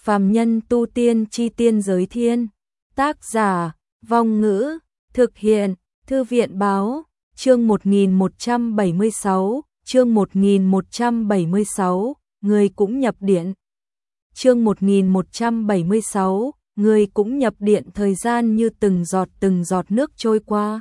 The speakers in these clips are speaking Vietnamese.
Phàm nhân tu tiên chi tiên giới thiên. Tác giả, Vong Ngữ, thực hiện, Thư viện Báo, chương 1176, chương 1176, người cũng nhập điện. Chương 1176, người cũng nhập điện. Thời gian như từng giọt nước trôi qua.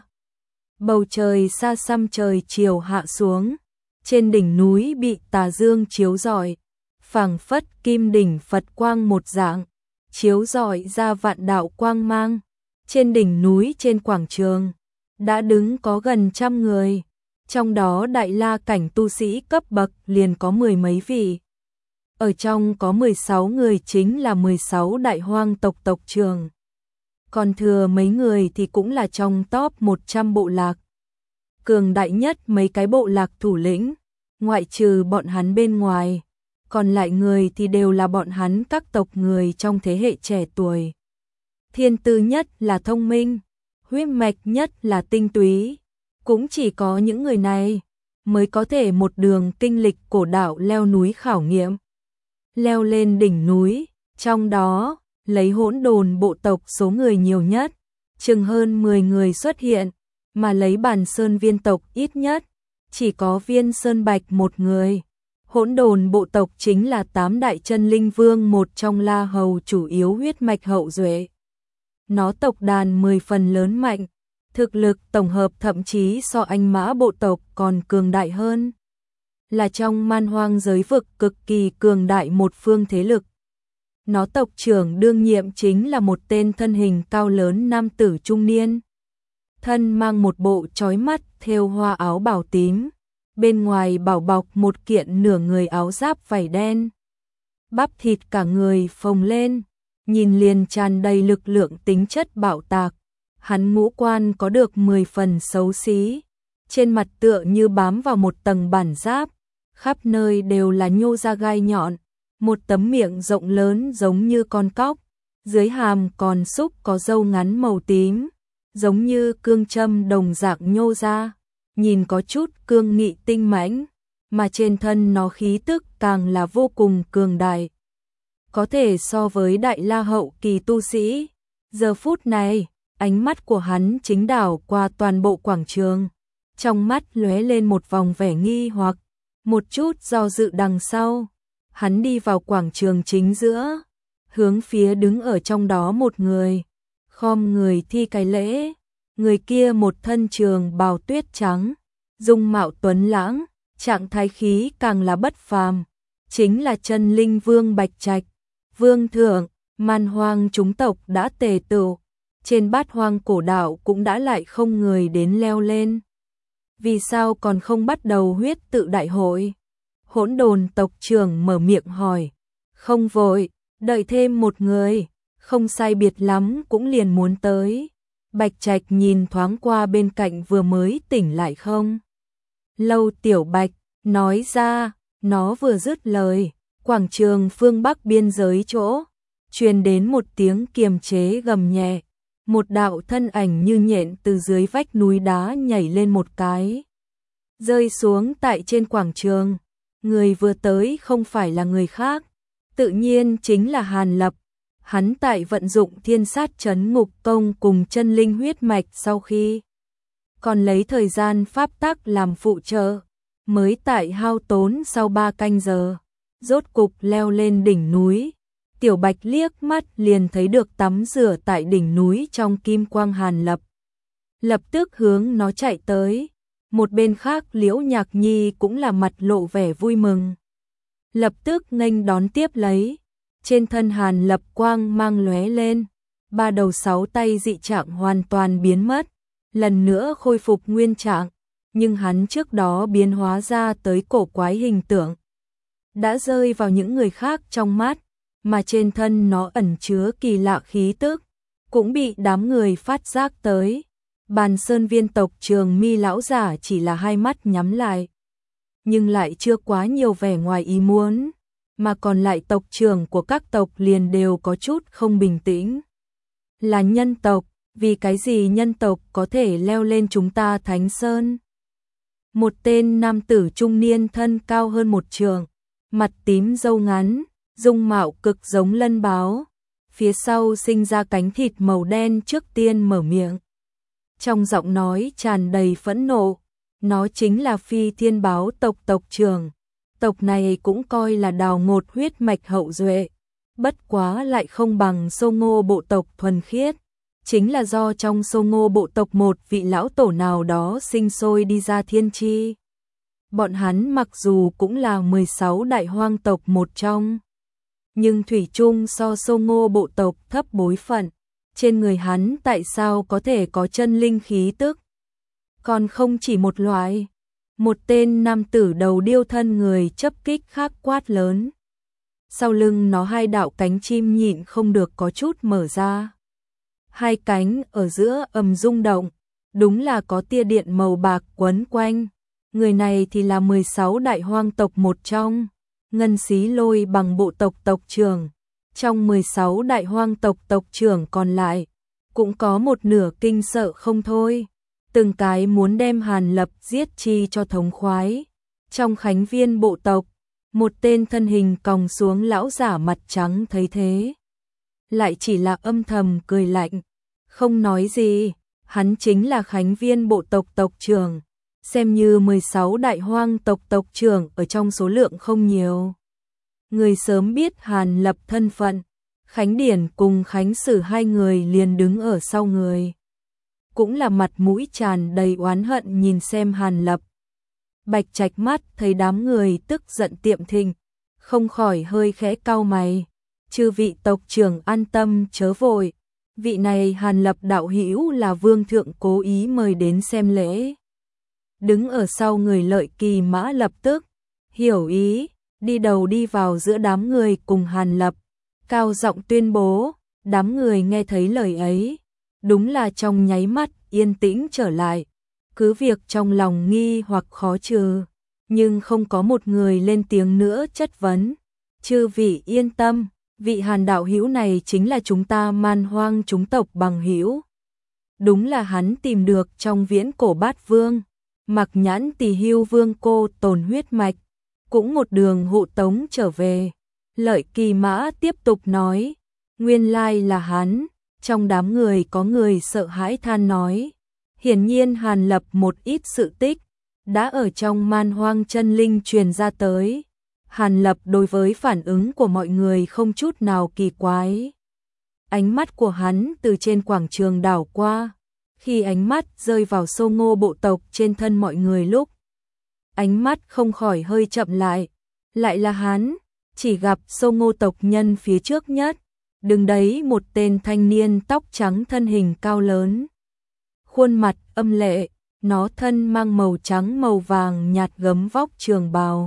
Bầu trời xa xăm, trời chiều hạ xuống, trên đỉnh núi bị tà dương chiếu rọi, phảng phất kim đỉnh Phật quang một dạng, chiếu rọi ra vạn đạo quang mang. Trên đỉnh núi, trên quảng trường, đã đứng có gần 100 người, trong đó đại la cảnh tu sĩ cấp bậc liền có 10 mấy vị. Ở trong có 16 người chính là 16 đại hoang tộc trưởng. Còn thừa mấy người thì cũng là trong top 100 bộ lạc. Cường đại nhất mấy cái bộ lạc thủ lĩnh, ngoại trừ bọn hắn bên ngoài, còn lại người thì đều là bọn hắn các tộc người trong thế hệ trẻ tuổi. Thiên tư nhất là thông minh, huyết mạch nhất là tinh túy, cũng chỉ có những người này mới có thể một đường kinh lịch cổ đạo leo núi khảo nghiệm. Leo lên đỉnh núi, trong đó lấy Hỗn Độn bộ tộc số người nhiều nhất, chừng hơn 10 người xuất hiện, mà lấy Bàn Sơn viên tộc ít nhất chỉ có Viên Sơn Bạch một người. Hỗn Độn bộ tộc chính là 8 đại chân linh vương một trong La Hầu chủ yếu huyết mạch hậu duệ. Nó tộc đàn 10 phần lớn mạnh, thực lực tổng hợp thậm chí so Anh Mã bộ tộc còn cường đại hơn. Là trong man hoang giới vực cực kỳ cường đại một phương thế lực. Nó tộc trưởng đương nhiệm chính là một tên thân hình cao lớn nam tử trung niên. Thân mang một bộ chói mắt thêu hoa áo bào tím, bên ngoài bảo bọc một kiện nửa người áo giáp vảy đen. Bắp thịt cả người phồng lên, nhìn liền tràn đầy lực lượng tính chất bạo tạc. Hắn ngũ quan có được 10 phần xấu xí, trên mặt tựa như bám vào một tầng bản giáp, khắp nơi đều là nhô ra gai nhọn, một tấm miệng rộng lớn giống như con cóc, dưới hàm còn xúc có râu ngắn màu tím, giống như cương châm đồng dạng nhô ra, nhìn có chút cương nghị tinh mãnh, mà trên thân nó khí tức càng là vô cùng cường đại. Có thể so với đại la hậu kỳ tu sĩ. Giờ phút này, ánh mắt của hắn chính đảo qua toàn bộ quảng trường, trong mắt lóe lên một vòng vẻ nghi hoặc, một chút do dự đằng sau. Hắn đi vào quảng trường chính giữa, hướng phía đứng ở trong đó một người, khom người thi cái lễ. Người kia một thân trường bào tuyết trắng, dung mạo tuấn lãng, trạng thái khí càng là bất phàm, chính là chân linh vương Bạch Trạch. Vương thượng, man hoang chúng tộc đã tề tựu, trên bát hoang cổ đạo cũng đã lại không người đến leo lên. Vì sao còn không bắt đầu huyết tự đại hội? Hỗn Độn tộc trưởng mở miệng hỏi. Không vội, đợi thêm một người, không sai biệt lắm cũng liền muốn tới. Bạch Trạch nhìn thoáng qua bên cạnh vừa mới tỉnh lại không lâu Tiểu Bạch, nói ra. Nó vừa dứt lời, quảng trường phương Bắc biên giới chỗ truyền đến một tiếng kiềm chế gầm nhẹ, một đạo thân ảnh như nhện từ dưới vách núi đá nhảy lên một cái, rơi xuống tại trên quảng trường. Người vừa tới không phải là người khác, tự nhiên chính là Hàn Lập. Hắn tại vận dụng Thiên Sát Trấn Ngục Công cùng chân linh huyết mạch sau khi còn lấy thời gian pháp tắc làm phụ trợ, mới tại hao tốn sau 3 canh giờ, rốt cục leo lên đỉnh núi. Tiểu Bạch liếc mắt liền thấy được tắm rửa tại đỉnh núi trong kim quang Hàn Lập, lập tức hướng nó chạy tới. Một bên khác Liễu Nhạc Nhi cũng là mặt lộ vẻ vui mừng, lập tức nghênh đón tiếp lấy. Trên thân Hàn Lập quang mang lóe lên, 3 đầu 6 tay dị trạng hoàn toàn biến mất, lần nữa khôi phục nguyên trạng, nhưng hắn trước đó biến hóa ra tới cổ quái hình tượng đã rơi vào những người khác trong mắt, mà trên thân nó ẩn chứa kỳ lạ khí tức, cũng bị đám người phát giác tới. Bàn Sơn viên tộc Trường Mi lão giả chỉ là hai mắt nhắm lại, nhưng lại chưa quá nhiều vẻ ngoài ý muốn, mà còn lại tộc trưởng của các tộc liền đều có chút không bình tĩnh. Là nhân tộc, vì cái gì nhân tộc có thể leo lên chúng ta Thánh Sơn? Một tên nam tử trung niên thân cao hơn 1 trượng, mặt tím râu ngắn, dung mạo cực giống lân báo, phía sau sinh ra cánh thịt màu đen trước tiên mở miệng. Trong giọng nói tràn đầy phẫn nộ, nó chính là Phi Thiên báo tộc tộc trưởng. Tộc này cũng coi là đào ngột huyết mạch hậu duệ, bất quá lại không bằng Sô Ngô bộ tộc thuần khiết, chính là do trong Sô Ngô bộ tộc một vị lão tổ nào đó sinh sôi đi ra thiên chi. Bọn hắn mặc dù cũng là 16 đại hoang tộc một trong, nhưng thủy chung so Sô Ngô bộ tộc thấp bối phận, trên người hắn tại sao có thể có chân linh khí tức? Còn không chỉ một loại. Một tên nam tử đầu điêu thân người chấp kích khác quát lớn. Sau lưng nó hai đạo cánh chim nhịn không được có chút mở ra. Hai cánh ở giữa ầm rung động, đúng là có tia điện màu bạc quấn quanh. Người này thì là 16 đại hoang tộc một trong, Ngân Xí Lôi bằng bộ tộc tộc trưởng. Trong 16 đại hoang tộc tộc trưởng còn lại, cũng có một nửa kinh sợ không thôi. Từng cái muốn đem Hàn Lập giết chi cho thống khoái. Trong Khánh Viên bộ tộc, một tên thân hình còng xuống lão giả mặt trắng thấy thế, lại chỉ là âm thầm cười lạnh, không nói gì. Hắn chính là Khánh Viên bộ tộc tộc trưởng, xem như 16 đại hoang tộc tộc trưởng ở trong số lượng không nhiều. Người sớm biết Hàn Lập thân phận, Khánh Điển cùng Khánh Sử hai người liền đứng ở sau người, cũng là mặt mũi tràn đầy oán hận nhìn xem Hàn Lập. Bạch Trạch mắt thấy đám người tức giận tiệm thình, không khỏi hơi khẽ cau mày. Chư vị tộc trưởng an tâm chớ vội, vị này Hàn Lập đạo hữu là vương thượng cố ý mời đến xem lễ. Đứng ở sau người Lợi Kỳ Mã lập tức hiểu ý, đi đầu đi vào giữa đám người cùng Hàn Lập, cao giọng tuyên bố. Đám người nghe thấy lời ấy, đúng là trong nháy mắt yên tĩnh trở lại, cứ việc trong lòng nghi hoặc khó trừ, nhưng không có một người lên tiếng nữa chất vấn. Chư vị yên tâm, vị Hàn đạo hữu này chính là chúng ta Man Hoang chúng tộc bằng hữu. Đúng là hắn tìm được trong viễn cổ Bát Vương, Mặc Nhãn Tỳ Hưu Vương cô tồn huyết mạch, cũng một đường hộ tống trở về. Lợi Kỳ Mã tiếp tục nói, nguyên lai là hắn. Trong đám người có người sợ hãi than nói, hiển nhiên Hàn Lập một ít sự tích đã ở trong Man Hoang chân linh truyền ra tới. Hàn Lập đối với phản ứng của mọi người không chút nào kỳ quái. Ánh mắt của hắn từ trên quảng trường đảo qua, khi ánh mắt rơi vào Sô Ngô bộ tộc trên thân mọi người lúc, ánh mắt không khỏi hơi chậm lại là hắn. Chỉ gặp Sô Ngô tộc nhân phía trước nhất, đứng đấy một tên thanh niên tóc trắng thân hình cao lớn, khuôn mặt âm lệ, nó thân mang màu trắng màu vàng nhạt gấm vóc trường bào,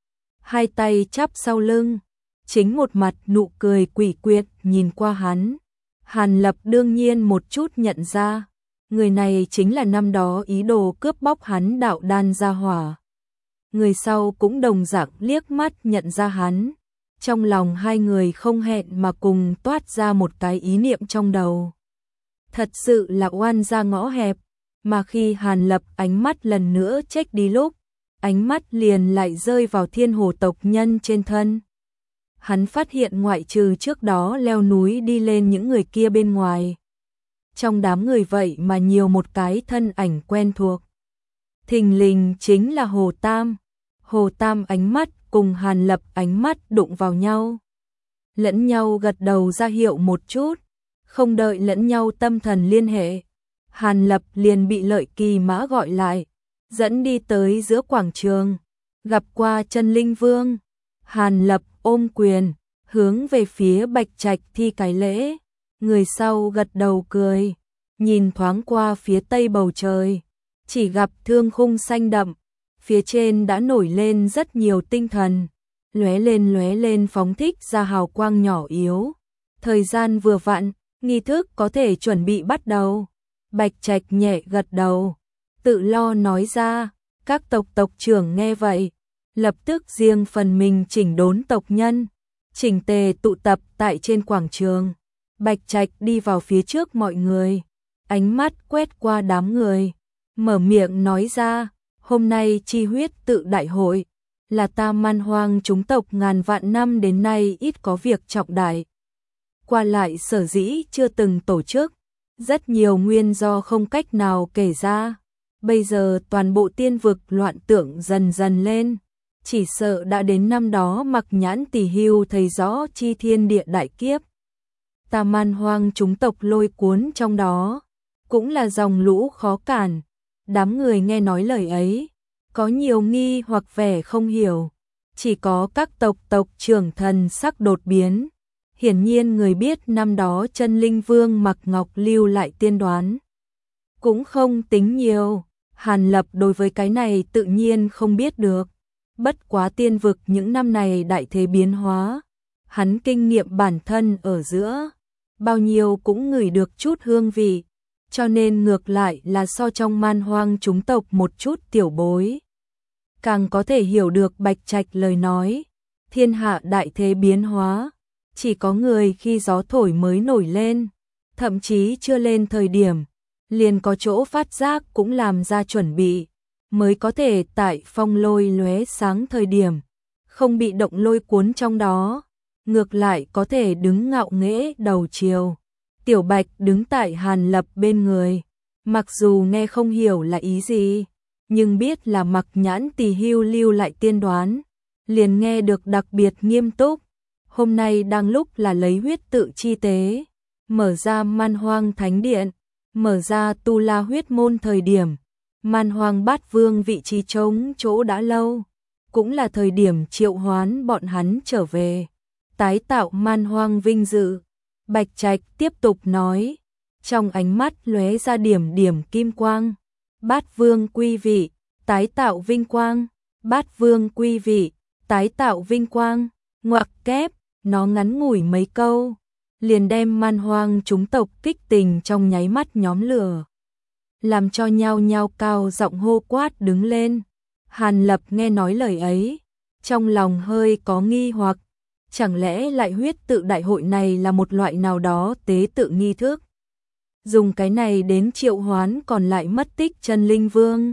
hai tay chắp sau lưng, chính một mặt nụ cười quỷ quyệt nhìn qua hắn. Hàn Lập đương nhiên một chút nhận ra, người này chính là năm đó ý đồ cướp bóc hắn đạo đan gia hỏa. Người sau cũng đồng dạng liếc mắt nhận ra hắn. Trong lòng hai người không hẹn mà cùng toát ra một cái ý niệm trong đầu. Thật sự là oan ra ngõ hẹp, mà khi Hàn Lập ánh mắt lần nữa chếch đi lúc, ánh mắt liền lại rơi vào Thiên Hồ tộc nhân trên thân. Hắn phát hiện ngoại trừ trước đó leo núi đi lên những người kia bên ngoài, trong đám người vậy mà nhiều một cái thân ảnh quen thuộc. Thình lình chính là Hồ Tam. Hồ Tam ánh mắt cùng Hàn Lập ánh mắt đụng vào nhau, lẫn nhau gật đầu ra hiệu một chút, không đợi lẫn nhau tâm thần liên hệ, Hàn Lập liền bị Lợi Kỳ Mã gọi lại, dẫn đi tới giữa quảng trường, gặp qua Chân Linh Vương. Hàn Lập ôm quyền, hướng về phía Bạch Trạch thi cái lễ, người sau gật đầu cười, nhìn thoáng qua phía tây bầu trời, chỉ gặp thương khung xanh đậm, phía trên đã nổi lên rất nhiều tinh thần, lóe lên phóng thích ra hào quang nhỏ yếu. Thời gian vừa vặn, nghi thức có thể chuẩn bị bắt đầu. Bạch Trạch nhẹ gật đầu, tự lo nói ra. Các tộc trưởng nghe vậy, lập tức riêng phần mình chỉnh đốn tộc nhân, chỉnh tề tụ tập tại trên quảng trường. Bạch Trạch đi vào phía trước mọi người, ánh mắt quét qua đám người, mở miệng nói ra, hôm nay chi huyết tự đại hội, là ta Man Hoang chúng tộc ngàn vạn năm đến nay ít có việc trọng đại. Qua lại sở dĩ chưa từng tổ chức, rất nhiều nguyên do không cách nào kể ra. Bây giờ toàn bộ tiên vực loạn tượng dần dần lên, chỉ sợ đã đến năm đó Mặc Nhãn Tỳ Hưu thấy rõ chi thiên địa đại kiếp. Ta Man Hoang chúng tộc lôi cuốn trong đó, cũng là dòng lũ khó cản. Đám người nghe nói lời ấy, có nhiều nghi hoặc vẻ không hiểu, chỉ có các tộc trưởng thần sắc đột biến. Hiển nhiên người biết năm đó Chân Linh Vương Mặc Ngọc lưu lại tiên đoán cũng không tính nhiều. Hàn Lập đối với cái này tự nhiên không biết được. Bất quá tiên vực những năm này đại thế biến hóa, hắn kinh nghiệm bản thân ở giữa, bao nhiêu cũng ngửi được chút hương vị, cho nên ngược lại là so trong Man Hoang chúng tộc một chút tiểu bối. Càng có thể hiểu được Bạch Trạch lời nói, thiên hạ đại thế biến hóa, chỉ có người khi gió thổi mới nổi lên, thậm chí chưa lên thời điểm, liền có chỗ phát giác cũng làm ra chuẩn bị, mới có thể tại phong lôi lóe sáng thời điểm, không bị động lôi cuốn trong đó, ngược lại có thể đứng ngạo nghễ đầu chiều. Tiểu Bạch đứng tại Hàn Lập bên người, mặc dù nghe không hiểu là ý gì, nhưng biết là Mặc Nhãn Tỳ Hưu lưu lại tiên đoán, liền nghe được đặc biệt nghiêm túc. Hôm nay đang lúc là lấy huyết tự chi tế, mở ra Man Hoang Thánh Điện, mở ra Tu La huyết môn thời điểm, Man Hoang Bát Vương vị trí trống chỗ đã lâu, cũng là thời điểm triệu hoán bọn hắn trở về, tái tạo Man Hoang vinh dự. Bạch Trạch tiếp tục nói, trong ánh mắt lóe ra điểm điểm kim quang. Bát Vương quy vị, tái tạo vinh quang. Bát Vương quy vị, tái tạo vinh quang. Ngoặc kép, nó ngắn ngủi mấy câu, liền đem Man Hoang chúng tộc kích tình trong nháy mắt nhóm lửa, làm cho nhao nhao cao giọng hô quát đứng lên. Hàn Lập nghe nói lời ấy, trong lòng hơi có nghi hoặc, chẳng lẽ lại huyết tự đại hội này là một loại nào đó tế tự nghi thức, dùng cái này đến triệu hoán còn lại mất tích Chân Linh Vương.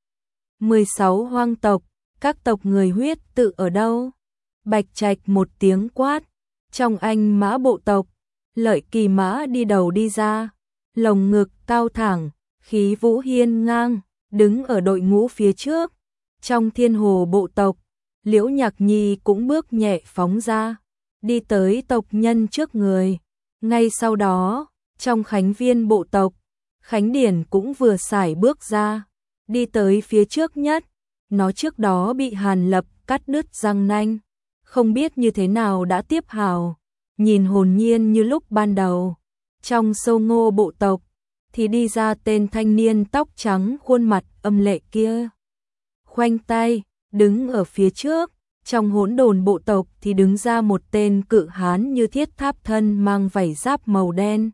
16 hoang tộc, các tộc người huyết tự ở đâu? Bạch Trạch một tiếng quát, trong Anh Mã bộ tộc, Lợi Kỳ Mã đi đầu đi ra, lồng ngực cao thẳng, khí vũ hiên ngang, đứng ở đội ngũ phía trước. Trong Thiên Hồ bộ tộc, Liễu Nhạc Nhi cũng bước nhẹ phóng ra, đi tới tộc nhân trước người. Ngay sau đó, trong Khánh Viên bộ tộc, Khánh Điển cũng vừa sải bước ra, đi tới phía trước nhất. Nó trước đó bị Hàn Lập cắt đứt răng nanh, không biết như thế nào đã tiếp hào, nhìn hồn nhiên như lúc ban đầu. Trong Sâu Ngô bộ tộc, thì đi ra tên thanh niên tóc trắng khuôn mặt âm lệ kia, khoanh tay, đứng ở phía trước. Trong Hỗn Độn bộ tộc thì đứng ra một tên cự hán như thiết tháp thân mang vảy giáp màu đen.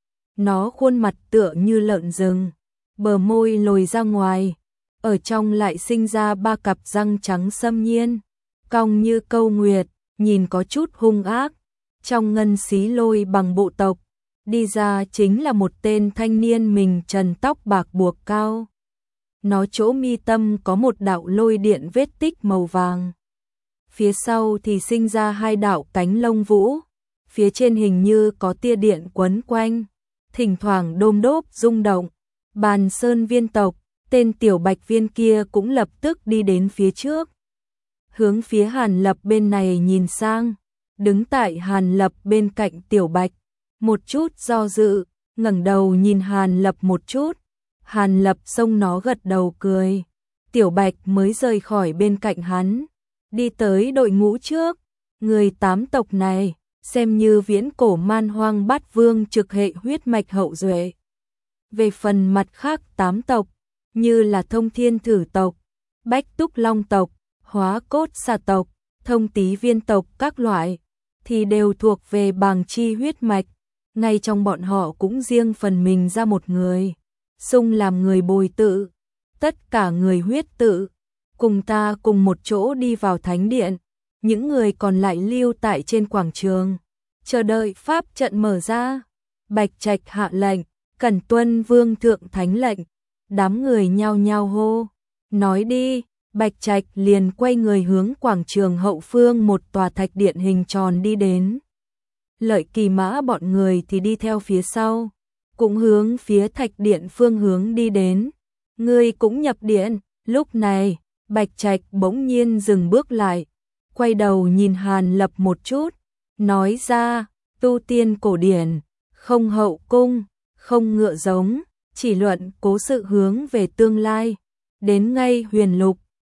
Nó khuôn mặt tựa như lợn rừng, bờ môi lồi ra ngoài, ở trong lại sinh ra 3 cặp răng trắng xâm nhiên, cong như câu nguyệt, nhìn có chút hung ác. Trong Ngân Xí Lôi bằng bộ tộc, đi ra chính là một tên thanh niên mình trần tóc bạc buộc cao. Nó chỗ mi tâm có một đạo lôi điện vết tích màu vàng. Phía sau thì sinh ra 2 đạo cánh lông vũ, phía trên hình như có tia điện quấn quanh, thỉnh thoảng đôm đốp rung động. Bàn Sơn Viên tộc, tên Tiểu Bạch Viên kia cũng lập tức đi đến phía trước, hướng phía Hàn Lập bên này nhìn sang, đứng tại Hàn Lập bên cạnh Tiểu Bạch, một chút do dự, ngẩng đầu nhìn Hàn Lập một chút. Hàn Lập xông nó gật đầu cười. Tiểu Bạch mới rời khỏi bên cạnh hắn, đi tới đội ngũ trước. Người 8 tộc này xem như viễn cổ Man Hoang Bát Vương trực hệ huyết mạch hậu duệ. Về phần mặt khác 8 tộc, như là Thông Thiên Thử tộc, Bách Túc Long tộc, Hóa Cốt Xà tộc, Thông Tý Viên tộc các loại, thì đều thuộc về Bàng Chi huyết mạch. Ngay trong bọn họ cũng riêng phần mình ra một người, xung làm người bồi tự. Tất cả người huyết tự, cùng ta cùng một chỗ đi vào thánh điện, những người còn lại lưu tại trên quảng trường, chờ đợi pháp trận mở ra. Bạch Trạch hạ lệnh, cần tuân vương thượng thánh lệnh. Đám người nhao nhao hô, nói đi. Bạch Trạch liền quay người hướng quảng trường hậu phương một tòa thạch điện hình tròn đi đến. Lợi Kỳ Mã bọn người thì đi theo phía sau, cũng hướng phía thạch điện phương hướng đi đến. Ngươi cũng nhập điện. Lúc này, Bạch Trạch bỗng nhiên dừng bước lại, quay đầu nhìn Hàn Lập một chút, nói ra, tu tiên cổ điển, không hậu cung, không ngựa giống, chỉ luận cố sự hướng về tương lai. Đến ngay huyền lục,